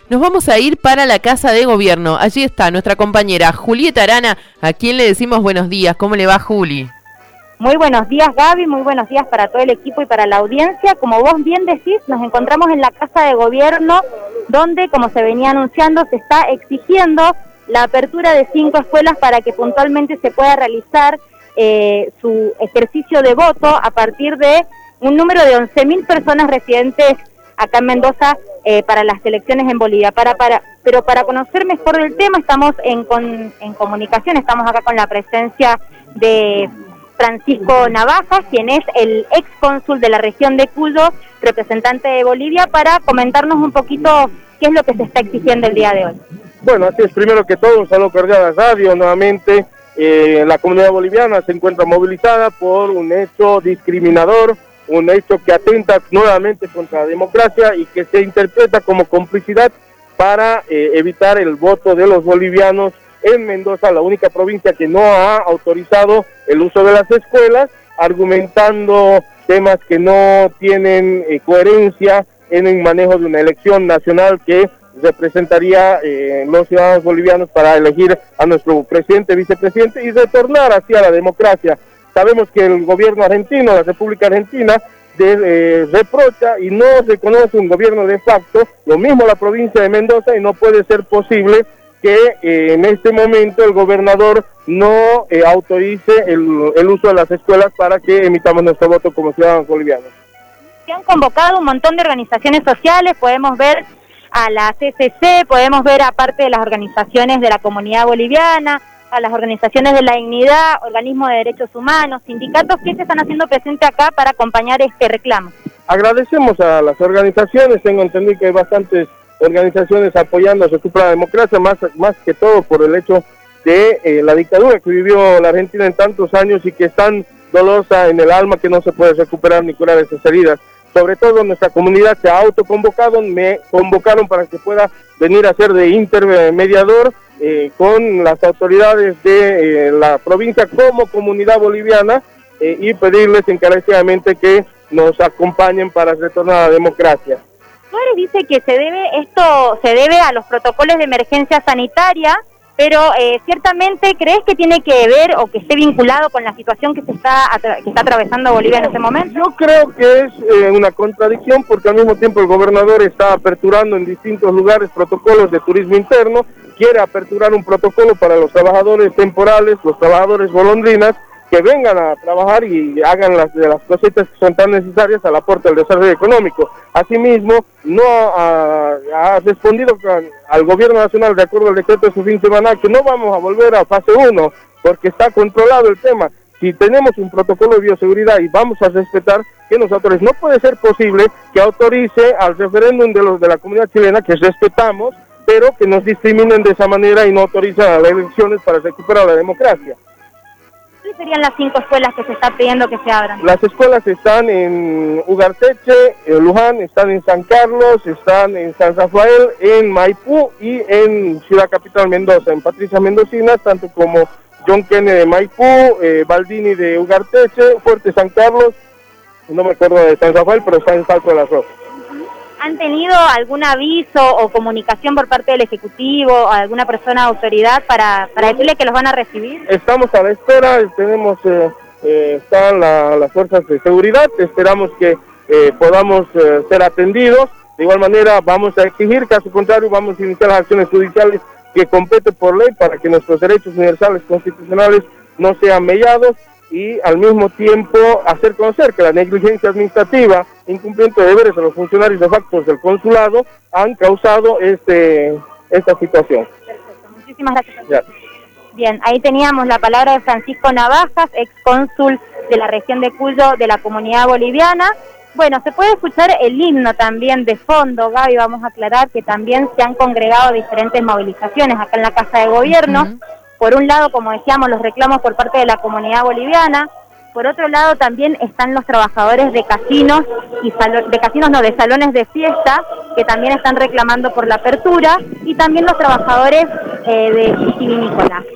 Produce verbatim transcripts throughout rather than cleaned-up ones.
Nos vamos a ir para la Casa de Gobierno. Allí está nuestra compañera Julieta Arana, a quien le decimos buenos días. ¿Cómo le va, Juli? Muy buenos días, Gaby, muy buenos días para todo el equipo y para la audiencia. Como vos bien decís, nos encontramos en la Casa de Gobierno, donde, como se venía anunciando, se está exigiendo la apertura de cinco escuelas para que puntualmente se pueda realizar eh, su ejercicio de voto a partir de un número de once mil personas residentes acá en Mendoza eh, para las elecciones en Bolivia. Para, para, pero para conocer mejor del tema estamos en, con, en comunicación, estamos acá con la presencia de Francisco Navajas, quien es el ex cónsul de la región de Cuyo, representante de Bolivia, para comentarnos un poquito qué es lo que se está exigiendo el día de hoy. Bueno, así es, primero que todo, un saludo cordial a Radio. Nuevamente, eh, la comunidad boliviana se encuentra movilizada por un hecho discriminador, un hecho que atenta nuevamente contra la democracia y que se interpreta como complicidad para eh, evitar el voto de los bolivianos en Mendoza, la única provincia que no ha autorizado el uso de las escuelas, argumentando temas que no tienen eh, coherencia en el manejo de una elección nacional que representaría eh, los ciudadanos bolivianos para elegir a nuestro presidente, vicepresidente y retornar hacia la democracia. Sabemos que el gobierno argentino, la República Argentina, de, eh, reprocha y no reconoce un gobierno de facto, lo mismo la provincia de Mendoza, y no puede ser posible que eh, en este momento el gobernador no eh, autorice el, el uso de las escuelas para que emitamos nuestro voto como ciudadanos bolivianos. Se han convocado un montón de organizaciones sociales, podemos ver a la C C C, podemos ver aparte de las organizaciones de la comunidad boliviana, a las organizaciones de la dignidad, organismos de derechos humanos, sindicatos que se están haciendo presente acá para acompañar este reclamo. Agradecemos a las organizaciones, tengo entendido que hay bastantes organizaciones apoyando a recuperar la democracia, más, más que todo por el hecho de eh, la dictadura que vivió la Argentina en tantos años y que es tan dolorosa en el alma que no se puede recuperar ni curar esas heridas. Sobre todo nuestra comunidad se ha autoconvocado, me convocaron para que pueda venir a ser de intermediador eh, con las autoridades de eh, la provincia como comunidad boliviana eh, y pedirles encarecidamente que nos acompañen para retornar a la democracia. Suárez dice que se debe esto se debe a los protocolos de emergencia sanitaria, pero eh, ciertamente, ¿crees que tiene que ver o que esté vinculado con la situación que se está que está atravesando Bolivia en este momento? Yo creo que es eh, una contradicción, porque al mismo tiempo el gobernador está aperturando en distintos lugares protocolos de turismo interno, quiere aperturar un protocolo para los trabajadores temporales, los trabajadores golondrinas, que vengan a trabajar y hagan las, de las cositas que son tan necesarias al aporte al desarrollo económico. Asimismo, no ha, ha respondido con, al gobierno nacional, de acuerdo al decreto de su fin semanal, que no vamos a volver a fase uno, porque está controlado el tema. Si tenemos un protocolo de bioseguridad y vamos a respetar, que nosotros no puede ser posible que autorice al referéndum de los de la comunidad chilena, que respetamos, pero que nos discriminen de esa manera y no autorizan las elecciones para recuperar la democracia. ¿Cuáles serían las cinco escuelas que se está pidiendo que se abran? Las escuelas están en Ugarteche, en Luján, están en San Carlos, están en San Rafael, en Maipú y en Ciudad Capital Mendoza, en Patricia Mendocinas, tanto como John Kennedy de Maipú, eh, Baldini de Ugarteche, Fuerte San Carlos, no me acuerdo de San Rafael, pero está en Salto de las Rosas. ¿Han tenido algún aviso o comunicación por parte del Ejecutivo o alguna persona de autoridad para, para decirle que los van a recibir? Estamos a la espera, tenemos, eh, eh, están la, las fuerzas de seguridad, esperamos que eh, podamos eh, ser atendidos. De igual manera vamos a exigir, caso contrario vamos a iniciar las acciones judiciales que competen por ley para que nuestros derechos universales constitucionales no sean mellados, y al mismo tiempo hacer conocer que la negligencia administrativa, incumplimiento de deberes de los funcionarios de facto del consulado han causado este esta situación. Perfecto, muchísimas gracias. Ya. Bien, ahí teníamos la palabra de Francisco Navajas, ex cónsul de la región de Cuyo de la comunidad boliviana. Bueno, se puede escuchar el himno también de fondo, Gaby, vamos a aclarar que también se han congregado diferentes movilizaciones acá en la Casa de Gobierno. Uh-huh. Por un lado, como decíamos, los reclamos por parte de la comunidad boliviana. Por otro lado, también están los trabajadores de casinos, y salo- de casinos no, de salones de fiesta, que también están reclamando por la apertura, y también los trabajadores eh, de vitivinícola.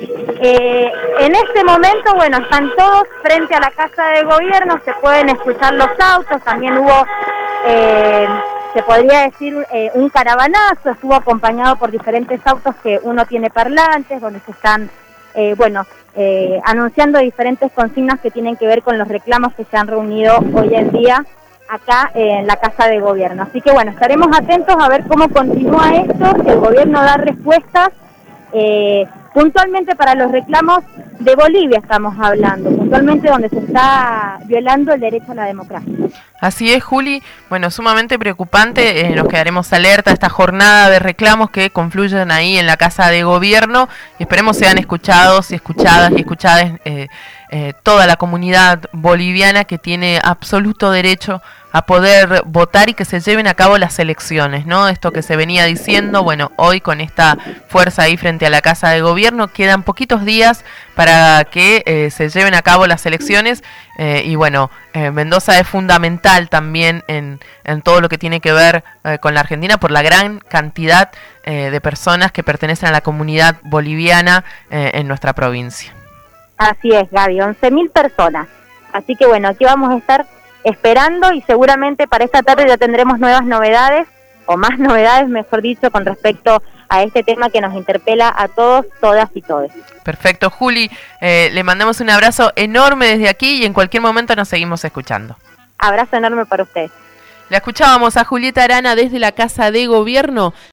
Eh, en este momento, bueno, están todos frente a la Casa de Gobierno, se pueden escuchar los autos, también hubo... Eh, se podría decir eh, un caravanazo, estuvo acompañado por diferentes autos que uno tiene parlantes, donde se están, eh, bueno, eh, anunciando diferentes consignas que tienen que ver con los reclamos que se han reunido hoy en día acá eh, en la Casa de Gobierno. Así que bueno, estaremos atentos a ver cómo continúa esto, si el gobierno da respuestas, eh, puntualmente para los reclamos de Bolivia estamos hablando, puntualmente donde se está violando el derecho a la democracia. Así es, Juli. Bueno, sumamente preocupante, eh, nos quedaremos alerta a esta jornada de reclamos que confluyen ahí en la Casa de Gobierno y esperemos sean escuchados y escuchadas y escuchadas eh, eh, toda la comunidad boliviana que tiene absoluto derecho a poder votar y que se lleven a cabo las elecciones, ¿no? Esto que se venía diciendo, bueno, hoy con esta fuerza ahí frente a la Casa de Gobierno, quedan poquitos días para que eh, se lleven a cabo las elecciones eh, y bueno, eh, Mendoza es fundamental también en, en todo lo que tiene que ver eh, con la Argentina por la gran cantidad eh, de personas que pertenecen a la comunidad boliviana eh, en nuestra provincia. Así es, Gaby, once mil personas. Así que bueno, aquí vamos a estar esperando y seguramente para esta tarde ya tendremos nuevas novedades, o más novedades, mejor dicho, con respecto a este tema que nos interpela a todos, todas y todes. Perfecto, Juli. Eh, le mandamos un abrazo enorme desde aquí y en cualquier momento nos seguimos escuchando. Abrazo enorme para ustedes. La escuchábamos a Julieta Arana desde la Casa de Gobierno.